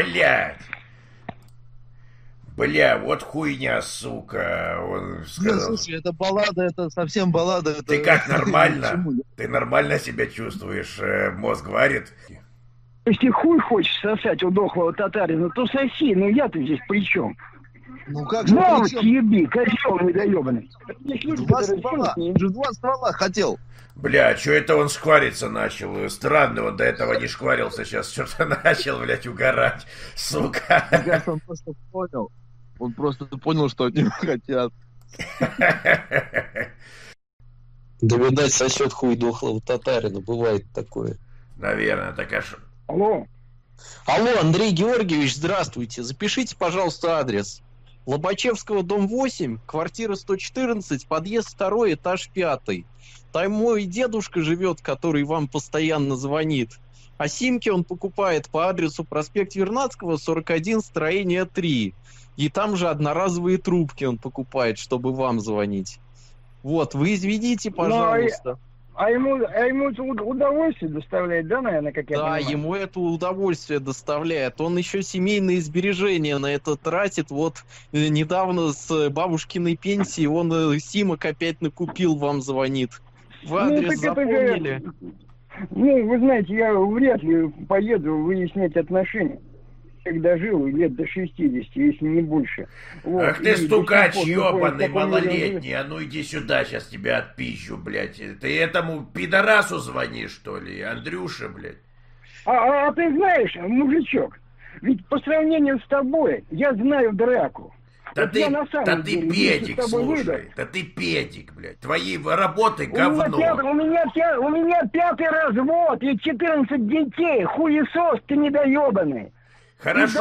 Бля, вот хуйня, сука, он сказал. Нет, слушай, это баллада, это совсем баллада. Это... Ты как, нормально? Ты нормально себя чувствуешь? Мозг варит? Если хуй хочешь сосать у дохлого татарина, то соси, ну я-то здесь при чем? Ну как же при чем? Еби, козел недоебанный. Два ствола хотел. Бля, что это он шквариться начал? Странно, он до этого не шкварился, сейчас что-то начал, блядь, угорать, сука. Он просто понял. Он просто понял, что от него хотят. Да, видать, сосет хуй дохлого татарина. Бывает такое. Наверное, так аж... Алло, Андрей Георгиевич, здравствуйте. Запишите, пожалуйста, адрес. Лобачевского, дом 8, квартира 114, подъезд 2, этаж 5. Там мой дедушка живет, который вам постоянно звонит. А симки он покупает по адресу проспект Вернадского, 41, строение 3. И там же одноразовые трубки он покупает, чтобы вам звонить. Вот, вы извините, пожалуйста. А ему это удовольствие доставляет, да, наверное, как я понимаю? Да, ему это удовольствие доставляет. Он еще семейные сбережения на это тратит. Вот недавно с бабушкиной пенсии он симок опять накупил, вам звонит. Вы адрес запомнили? Вы знаете, я вряд ли поеду выяснять отношения. Когда жил, лет до 60, если не больше. Вот. Ах ты, стукач ебаный, малолетний, а ну иди сюда, сейчас тебя отпизжу, блядь. Ты этому пидорасу звонишь, что ли, Андрюша, блядь? А ты знаешь, мужичок, ведь по сравнению с тобой, я знаю драку. Да вот ты, на самом да ты деле, педик, слушай. выйду, Да ты педик, блядь. Твои работы говно. у меня 5-й развод и 14 детей. Хуесос ты недоебанный. Хорошо,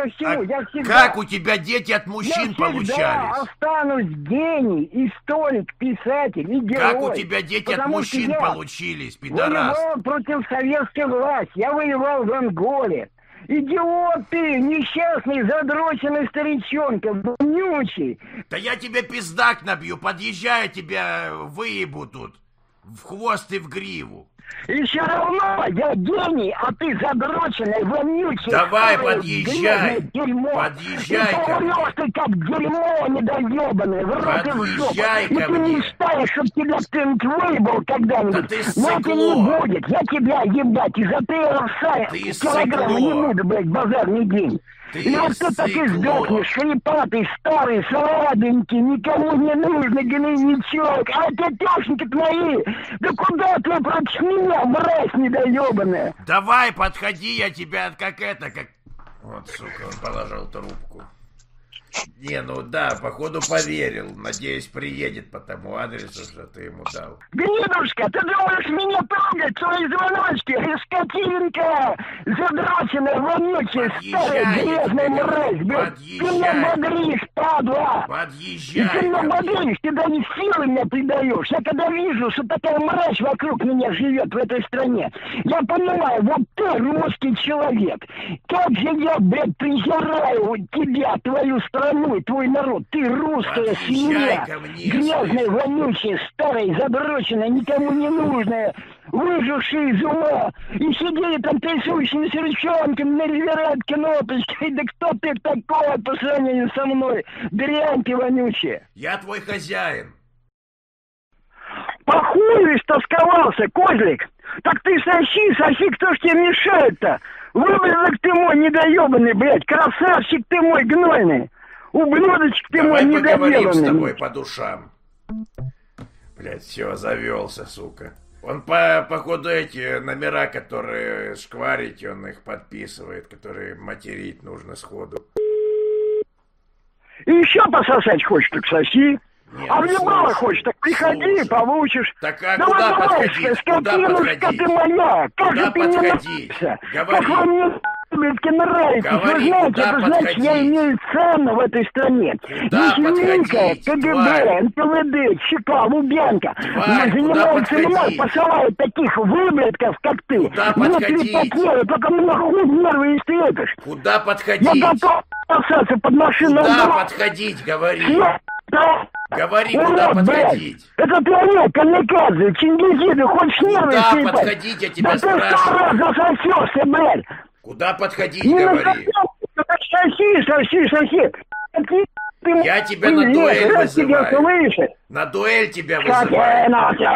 как у тебя дети от мужчин получались? Я останусь гений, историк, писатель и герой. Как у тебя дети от мужчин получились, пидорас? Я воевал против советской власти, я воевал в Анголе. Идиот ты, несчастный, задроченный старичонка, вонючий. Да я тебе пиздак набью, подъезжаю, тебя выебу тут. В хвост и в гриву. И все равно я гений, а ты задроченный, вонючий. Давай, подъезжай. Дерьмо. Подъезжай ко мне. Ты как дерьмо недоебанное. Подъезжай ко мне. Ты мечтаешь, чтоб тебя кто-нибудь выебал когда-нибудь. Да ты но это не будет. Я тебя ебать из-за килограмма не буду, блядь, базарный день. И вот ты так и сдохнешь, хрипатый, старый, слабенький, никому не нужный гнойничок. А тетешники твои, да куда ты против меня, мразь недоебанная? Давай, подходи, я тебя как... Вот, сука, он положил трубку. Не, ну да, походу поверил. Надеюсь, приедет по тому адресу, что ты ему дал. Гнидушка, ты думаешь меня трогать свои звоночки? Скотинка, задроченная, вонючая, старая, грязная мразь, блядь. Ты меня бодришь, падла. Подъезжай. Ты меня бодришь, ты даже силы мне придаешь. Я когда вижу, что такая мразь вокруг меня живет в этой стране, я понимаю, вот ты русский человек. Как же я, блядь, презираю тебя, твою страну и твой народ. Ты русская свинья, грязная, вонючая, старая, задроченная, никому не нужная, выжившая из ума. И сидели там трясущимися ручонками на ревератке кнопочкой. Да кто ты такой по сравнению со мной? Дрянь ты вонючая. Я твой хозяин. Похуй стосковался, козлик. Так ты соси, кто ж тебе мешает-то? Выбрызок ты мой недоебанный, блядь, красавчик ты мой гнойный. Ублюдочек ты мой недоделанный. Давай поговорим с тобой по душам. Блядь, все, завелся, сука. Он походу эти номера, которые шкварить, он их подписывает, которые материть нужно сходу. И еще пососать хочешь, так соси. Нет, а в ебало хочешь, так приходи, получишь. Так а куда подходить? Куда подходить? Ты моя, как же ты мне нравишься? Как вам мне нравится? Вы знаете, это значит, я имею цену в этой стране. Веселинка, КГБ, НКВД, ЧК, Лубянка. Занимаются мной, посылают таких выблядков, как ты. Куда подходить? Только мне хуй нервы истрепишь. Куда подходить? Я готов посаться под машину. Куда подходить, говори. Говори, куда подходить. Это твоя камикадзе, Чингизиды, хочешь нервы куда съебать? Подходить, я тебя да спрашиваю. Ты 100 раз засосешься, блядь. Куда подходить, говори. Соси. Я тебя на дуэль вызываю. На дуэль тебя вызываю.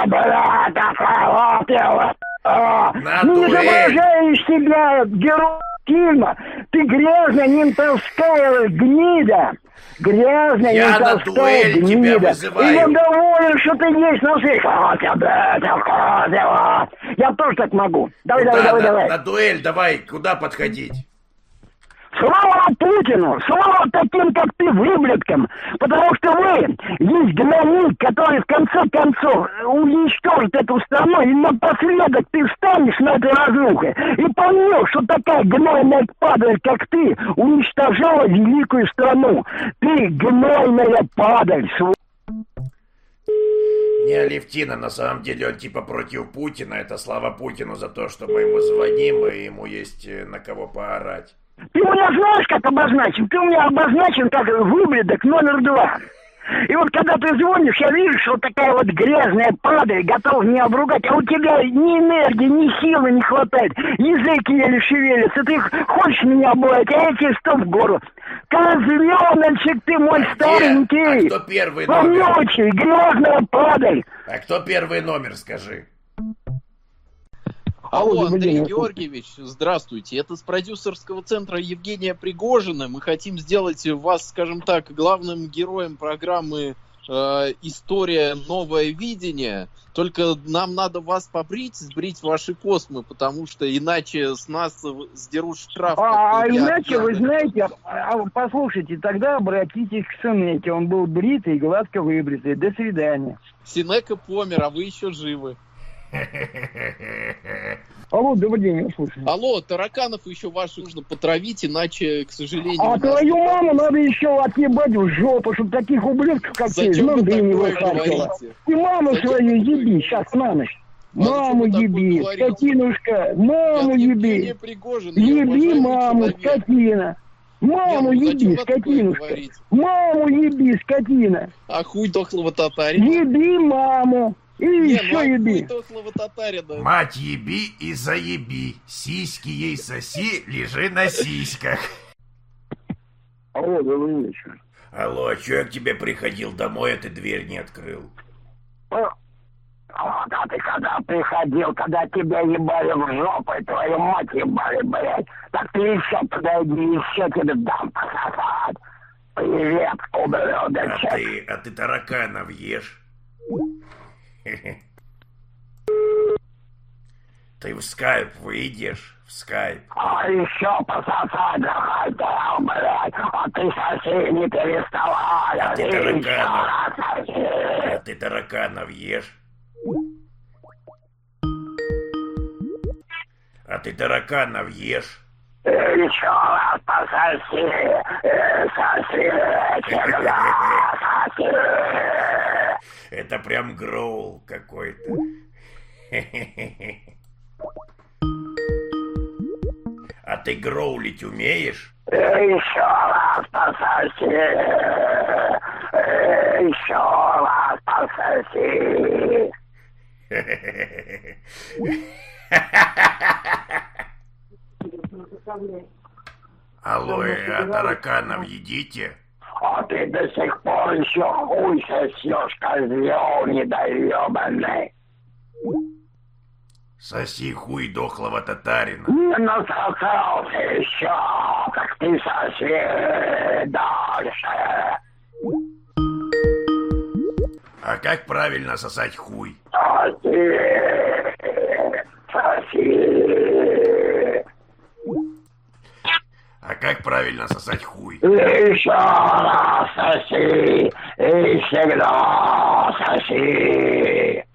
На дуэль. Не изображаешь себя героя фильма. Ты грязная ментовская гнида. Грязная я на дуэль гнида. Тебя вызываю. И я доволен, что ты есть на свете. Я тоже так могу. Давай. На дуэль давай, куда подходить? Слава Путину! Слава таким, как ты, выблядкам! Потому что вы есть гнойник, который в конце концов уничтожит эту страну, и напоследок ты встанешь на этой разрухе и поймешь, что такая гнойная падаль, как ты, уничтожала великую страну. Ты гнойная падаль, Не Алевтина, на самом деле он типа против Путина. Это слава Путину за то, что мы ему звоним, и ему есть на кого поорать. Ты у меня знаешь, как обозначен? Ты у меня обозначен как выблядок номер 2. И вот когда ты звонишь, я вижу, что такая вот грязная падаль, готов меня обругать, а у тебя ни энергии, ни силы не хватает, язык еле шевелится, ты хочешь меня обоять, а я тебе стоп в гору. Козленочек ты мой старенький! А кто первый номер? Вонючий, грязная падаль! А кто первый номер, скажи? Алло, Андрей Георгиевич, здравствуйте. Это с продюсерского центра Евгения Пригожина. Мы хотим сделать вас, скажем так, главным героем программы история «Новое видение». Только нам надо вас побрить, сбрить ваши космы, потому что иначе с нас сдерут штраф. Иначе, вы знаете, послушайте, тогда обратитесь к Сенеке. Он был бритый, гладко выбритый. До свидания. Сенека помер, а вы еще живы. Алло, добрый день, я слушаю. Алло, тараканов еще ваших нужно потравить, иначе, к сожалению... А твою маму надо еще отъебать в жопу, чтобы таких ублюдков, как ты, из ноги не высасывала. Ты маму свою еби сейчас на ночь. Маму еби, скотинушка, маму еби. Еби маму, скотина. Маму еби, скотинушка. Маму еби, скотина. А хуй дохлого татарина. Еби маму. И еще еби. Мать еби и заеби. Сиськи ей соси, лежи на сиськах. Алло, добрый вечер. Алло, а чё я к тебе приходил домой, а ты дверь не открыл? А ты когда приходил, когда тебя ебали в жопу, и твою мать ебали, блядь, так ты еще подойди, еще тебе дам пососать. Привет, ублюдочек. А ты тараканов ешь? Ты в скайп выйдешь? В скайп. А еще пососать захотел, блядь, а ты соси не переставай. А ты тараканов ешь? А ты тараканов ешь? Еще раз пососи, соси, соси. Это прям гроул какой-то. А ты гроулить умеешь? Еще раз пососи. Еще раз пососи. Алло, а тараканов едите? А ты до сих пор еще хуй сосешь, козел недоебанный. Соси хуй дохлого татарина. Не насосался еще, как ты соси дальше. А как правильно сосать хуй? Соси, соси. А как правильно сосать хуй? Еще раз соси, и всегда соси.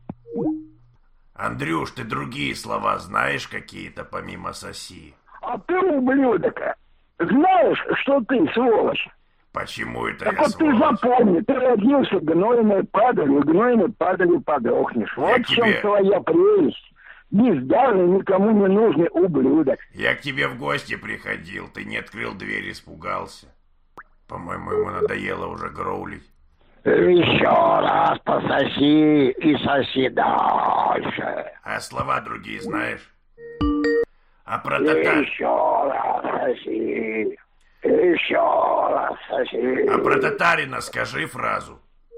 Андрюш, ты другие слова знаешь какие-то помимо соси? А ты, ублюдок, знаешь, что ты сволочь? Почему это так я вот сволочь? Ты запомни, ты родился гнойной падалью подохнешь. Вот в чем твоя прелесть. Бездарный, никому не нужный ублюдок. Я к тебе в гости приходил, ты не открыл дверь, испугался. По-моему, ему надоело уже гроулить. Еще раз пососи и соси дальше. А слова другие знаешь? А про татар... Еще раз соси. Еще раз соси. А про татарина скажи фразу.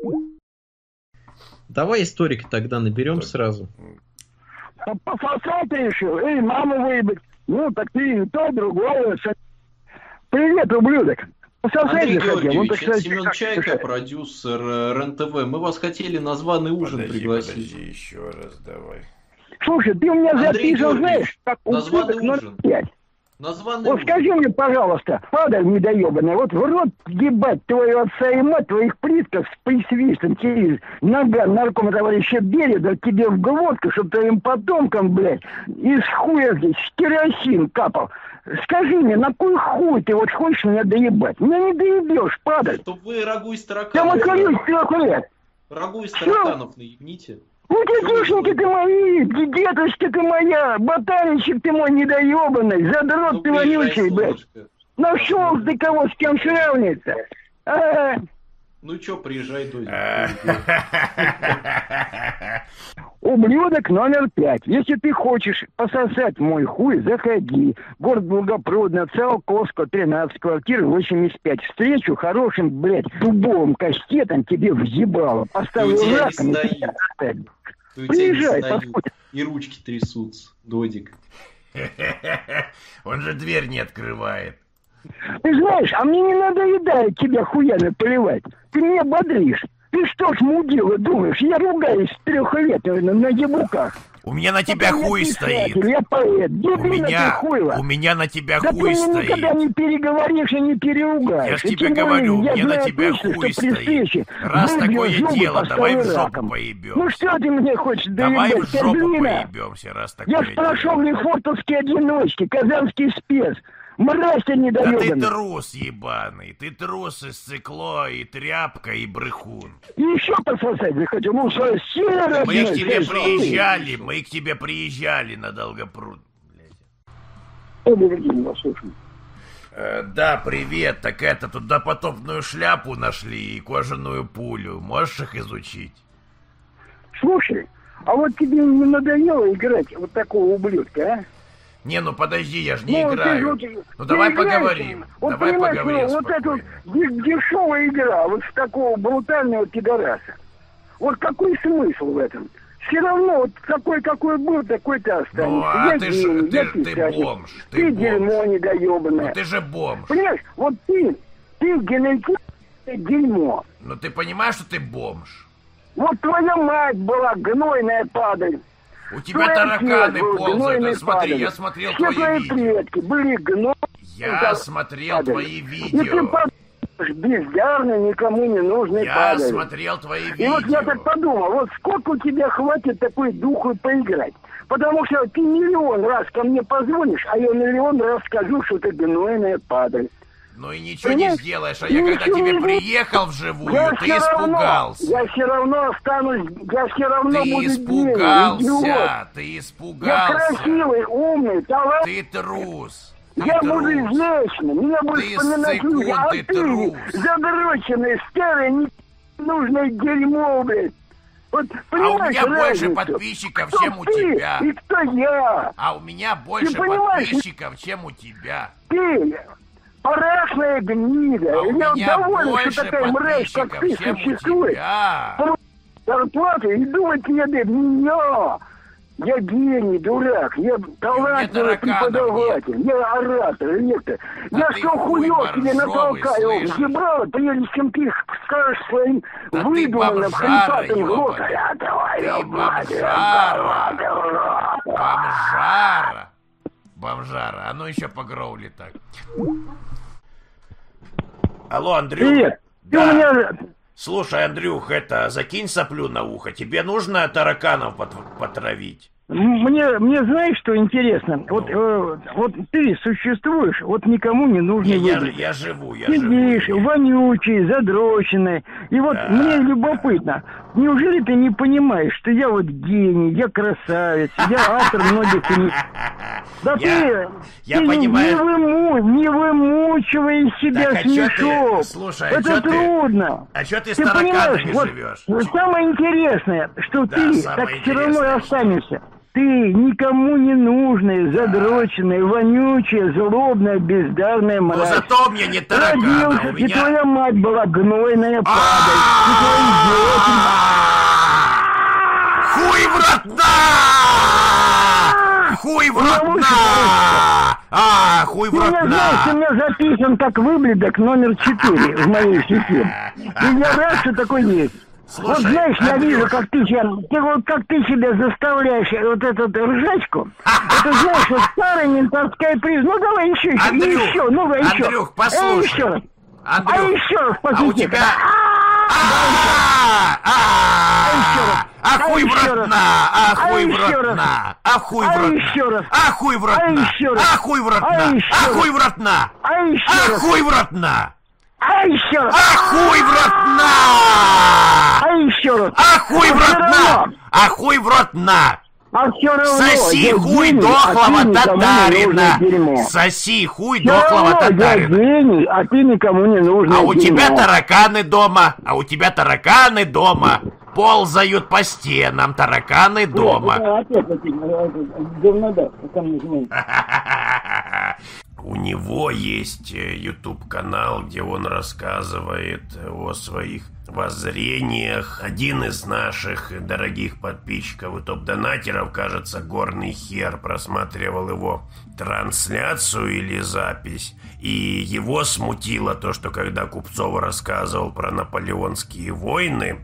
Давай историка тогда наберем сразу. Пососать решил, маму выебать. Ну, так ты то, другое. Привет, ублюдок. Андрей Георгиевич, это Семен Чайка, продюсер РЕН-ТВ. Мы вас хотели на званый ужин пригласить. Подожди, еще раз давай. Слушай, ты у меня записан, знаешь, как ублюдок 05. Вот скажи мне, пожалуйста, падаль недоебанная, вот в рот ебать твою отца и мать, твоих предков с присвистом через наган наркома товарища Береда тебе в глотку, чтобы твоим потомкам, блядь, из хуя здесь керосин капал. Скажи мне, на кой хуй ты вот хочешь меня доебать? Меня не доебешь, падаль. Чтоб вы рагу из тараканов... Я вот 3 лет. Рагу из тараканов наебните. Ну, тетушники ты мои, дедушки ты моя, ботаничек ты мой недоебанный, задрот ты вонючий, блядь. Нашел ты кого, с кем сравнится. Ну чё, приезжай, дозик. Ублюдок номер 5. Если ты хочешь пососать мой хуй, заходи. Город Благопрудный, Циолковского, 13, квартира 85. Встречу хорошим, блядь, дубовым кастетом тебе въебало. Поставлю раком и тебя оставлю. Приезжай, посмотрим. И ручки трясутся, додик. Он же дверь не открывает. Ты знаешь, а мне не надоедает тебя хуями поливать. Ты меня бодришь. Ты что ж, мудила, думаешь, я ругаюсь с 3 лет на ебуках? У меня на тебя хуй стоит. Я поэт. У меня на тебя хуй стоит. Ты никогда не переговоришь и не переругаешь. Я ж тебе говорю, у меня на тебя хуй стоит. Раз такое дело, давай в жопу поебем. Ну что ты мне хочешь доебать? Давай в жопу поебемся, раз такое дело. Я прошел Лефортовские одиночки, Казанский спец. Мразь ты недоебанный. Да ты трус ебаный. Ты трус и сцикло, и тряпка, и брехун. И еще пососать захотел. Ну что, серый. Мы к тебе приезжали на Долгопруд. Да, привет. Так это, тут допотопную шляпу нашли и кожаную пулю. Можешь их изучить? Слушай, а вот тебе не надоело играть вот такого ублюдка, а? Не, ну подожди, я же не играю. Ну давай поговорим. Вот давай поговорим. Вот эта вот дешевая игра, вот с такого брутального пидораса. Вот какой смысл в этом? Все равно, вот какой был, такой ты останешься. Ну, а ты бомж. Ты дерьмо недоебанное. Ну ты же бомж. Понимаешь, вот ты генетическое дерьмо. Ну ты понимаешь, что ты бомж? Вот твоя мать была гнойная падаль. У тебя тараканы ползают. Смотри, я смотрел твои видео. Предки были гнойные. Я смотрел твои видео. И ты бездарный, никому не нужный падаль. Я смотрел твои видео. И вот я так подумал, вот сколько у тебя хватит такой духу поиграть? Потому что ты миллион раз ко мне позвонишь, а я миллион раз скажу, что ты гнойная падаль. Ну и ничего не сделаешь, а я когда тебе приехал вживую, ты испугался. Я все равно останусь, я все равно буду испугался, ты испугался. Я красивый, умный, талантливый. Ты трус. Я буду извечным, меня будут вспоминать люди, а ты задроченный, старый, ненужное дерьмо, блядь. Вот, а у меня больше подписчиков, чем у тебя. И кто я? А у меня больше подписчиков, чем у тебя. Ты... Парашная гнида. А я доволен, что такая мразь, как ты, существует. Зарплату и думать тебе, меня. Я гений, дурак, я талантливый преподаватель, я оратор, лектор. Я что хуёв тебе натолкаю, взебрал, прежде чем ты скажешь своим выдуманным, хрипатым голосом. Бомжара, а ну еще погроули так. Алло, Андрюх. Привет. Да. Ты меня... Слушай, Андрюх, закинь соплю на ухо. Тебе нужно тараканов потравить? Мне знаешь, что интересно? Вот ты существуешь, вот никому не нужный выглядит. Я живу. Сидишь, вонючий, задроченный. И вот мне любопытно, неужели ты не понимаешь, что я вот гений, я красавец, я автор многих... Да я понимаю. Не вымучивай из себя смешок. Слушай, это трудно. А что ты с тараканами живешь? Самое интересное, что ты так все равно и останешься. Ты никому не нужная, задроченная, вонючая, злобная, бездарная мразь. Но зато мне не тараканы, родился, у меня... и твоя мать была гнойная падаль. И твои дети... Хуй в ротна! Хуй в ротна! Хуй в ротна! Ты знаешь, у меня записан как выблядок номер 4 в моей сети. И я рад, что такой есть. Слушай, вот знаешь, я Андрюх, вижу, как ты себя заставляешь вот эту ржачку. Это знаешь, вот старая ментовская призма. Ну давай еще. Андрюх, послушай. Еще раз. Андрюх, а еще раз а у тебя... Ахуй в ротна! Ахуй в ротна! Ахуй в ротна! Ахуй в ротна! Ахуй в ротна! Ахуй в ротна! Ахуй в ротна! А еще раз! Ахуй в ротна! А еще раз! Ахуй в ротна! Ахуй в ротна! А все равно! Соси хуй дохлого татарина! Соси хуй дохлого татарина! Я гений, а ты никому не нужен. А у тебя тараканы дома! А у тебя тараканы дома! Ползают по стенам тараканы дома! У него есть YouTube-канал, где он рассказывает о своих воззрениях. Один из наших дорогих подписчиков и топ-донатеров, кажется, Горный Хер, просматривал его трансляцию или запись. И его смутило то, что когда Купцов рассказывал про наполеонские войны,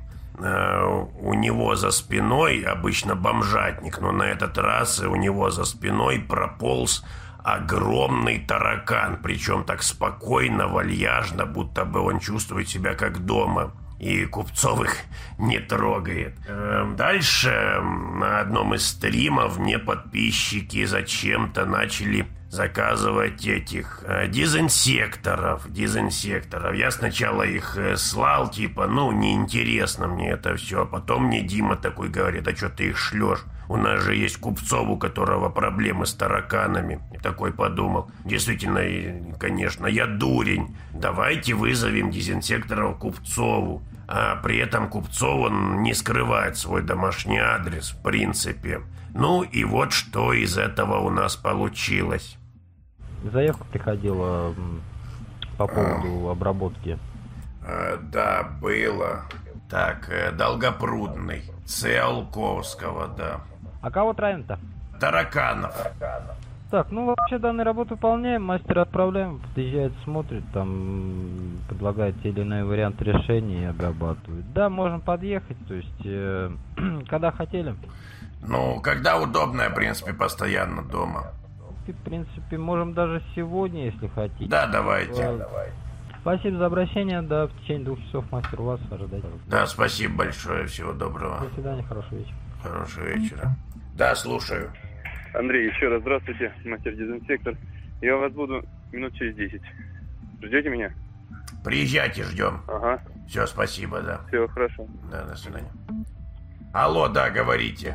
у него за спиной, обычно бомжатник, но на этот раз у него за спиной прополз огромный таракан, причем так спокойно, вальяжно, будто бы он чувствует себя как дома. И Купцов их не трогает. Дальше на одном из стримов мне подписчики зачем-то начали заказывать этих дезинсекторов. Я сначала их слал, типа, неинтересно мне это все. А потом мне Дима такой говорит: а что ты их шлешь? У нас же есть Купцов, у которого проблемы с тараканами. И такой подумал: действительно, конечно, я дурень. Давайте вызовем дезинсекторов Купцову. А при этом Купцов, он не скрывает свой домашний адрес, в принципе. Ну и вот что из этого у нас получилось. Заявка приходила по поводу обработки. Да, было. Так, Долгопрудный, Циолковского, да. А кого травим-то? Тараканов. Так, вообще данную работу выполняем, мастера отправляем, подъезжает, смотрит, там предлагает те или иной вариант решения и обрабатывает. Да, можем подъехать, то есть, когда хотели. Когда удобно, я, в принципе, постоянно дома. В принципе, можем даже сегодня, если хотите. Да, давайте. Спасибо за обращение, да, в течение 2 часов мастер вас ожидает. Да, спасибо большое, всего доброго. До свидания, хорошего вечера. Хорошего вечера. Да, слушаю. Андрей, еще раз здравствуйте, мастер дезинсектор. Я у вас буду минут через 10. Ждете меня? Приезжайте, ждем. Ага. Все, спасибо, да. Все, хорошо. Да, до свидания. Алло, да, говорите.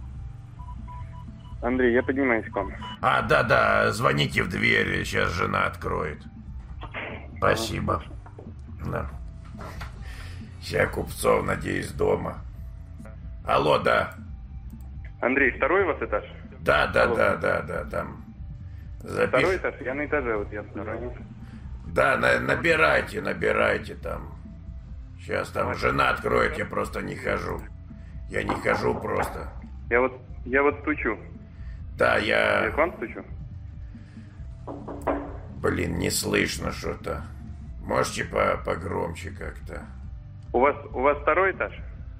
Андрей, я поднимаюсь к вам. Да, звоните в дверь, сейчас жена откроет. Спасибо. Да. Сейчас Купцов, надеюсь, дома. Алло, да. Андрей, второй у вас этаж? Да, там. Второй этаж? Я на этаже, вот я второй. Да, набирайте там. Сейчас там жена откроет, я просто не хожу. Я не хожу просто. Я вот стучу. Да, я к вам стучу? Блин, не слышно что-то. Можете погромче как-то? У вас второй этаж?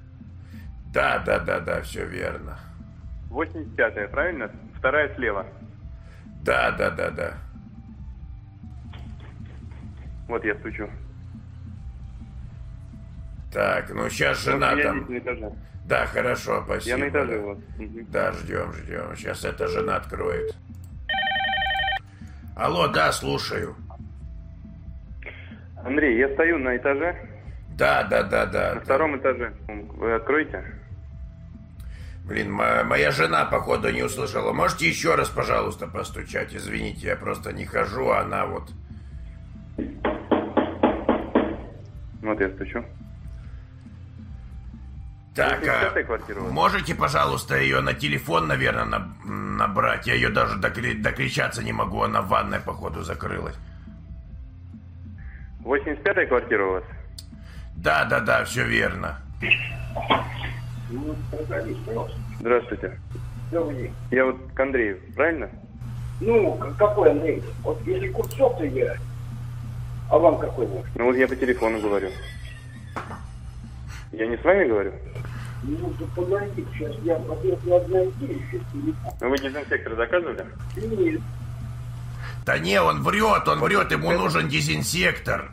Да, все верно. 85-я, правильно? Вторая слева. Да. Вот я стучу. Так, сейчас жена там. Я на этаже. Да, хорошо, спасибо. Я на этаже вот. Да, ждем. Сейчас эта жена откроет. Алло, да, слушаю. Андрей, я стою на этаже. Да. На втором этаже. Вы откроете? Блин, моя жена, походу, не услышала. Можете еще раз, пожалуйста, постучать? Извините, я просто не хожу, а она вот... Вот я стучу. Так, можете, пожалуйста, ее на телефон, наверное, набрать? Я ее даже докричаться не могу, она в ванной, походу, закрылась. 85-я квартира у вас? Да, все верно. Здравствуйте. Я вот к Андрею, правильно? Какой Андрей? Вот если Купцов, то я. А вам какой может? Вот я по телефону говорю. Я не с вами говорю? Подождите, сейчас я надо найти еще телефон. Вы дезинсектор заказывали? Нет. Да не, он врет, ему нужен дезинсектор.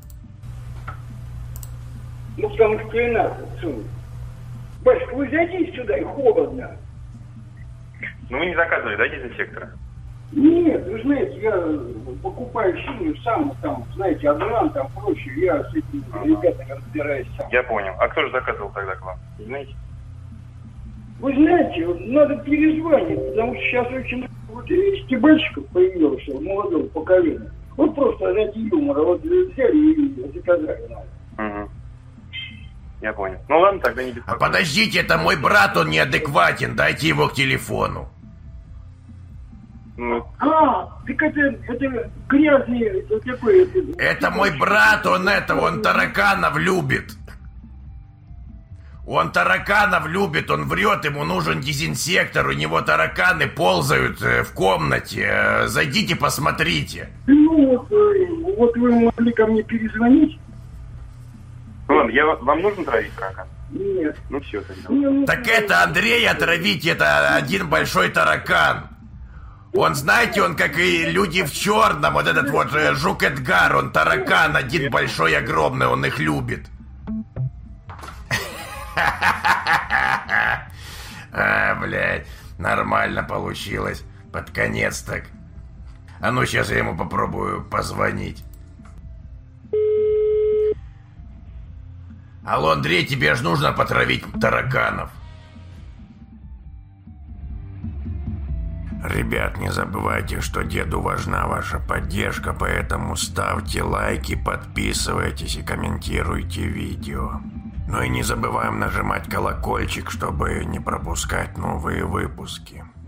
Потому что и надо, сын. Батюшка, вы зайдите сюда, и холодно. Вы не заказывали, да, дезинсектора? Нет, вы знаете, я покупаю химию сам, там, знаете, Агран, там, прочее, я с этими ребятами разбираюсь сам. Я понял. А кто же заказывал тогда к вам? Не знаете? Вы знаете, надо перезвонить, потому что сейчас очень много стебальщиков появилось, молодого поколения. Вот просто ради юмора, вот взяли и заказали надо. Угу. Я понял. Ладно, тогда не беспокойтесь. Подождите, это мой брат, он неадекватен, дайте его к телефону. Так это грязный, это такой... Это мой брат, он тараканов любит. Он тараканов любит, он врет, ему нужен дезинсектор, у него тараканы ползают в комнате. Зайдите, посмотрите. Ну вот вы могли ко мне перезвонить? Ладно, вам нужно травить таракан? Нет. Ну все тогда. Так это Андрей отравить, это один большой таракан. Он, знаете, он как и люди в черном, вот этот вот жук Эдгар, он таракан один большой, огромный, он их любит. Блядь, нормально получилось. Под конец так. А ну, сейчас я ему попробую позвонить. Алло, Андрей, тебе ж нужно потравить тараканов. Ребят, не забывайте, что деду важна ваша поддержка, поэтому ставьте лайки, подписывайтесь и комментируйте видео. Ну и не забываем нажимать колокольчик, чтобы не пропускать новые выпуски.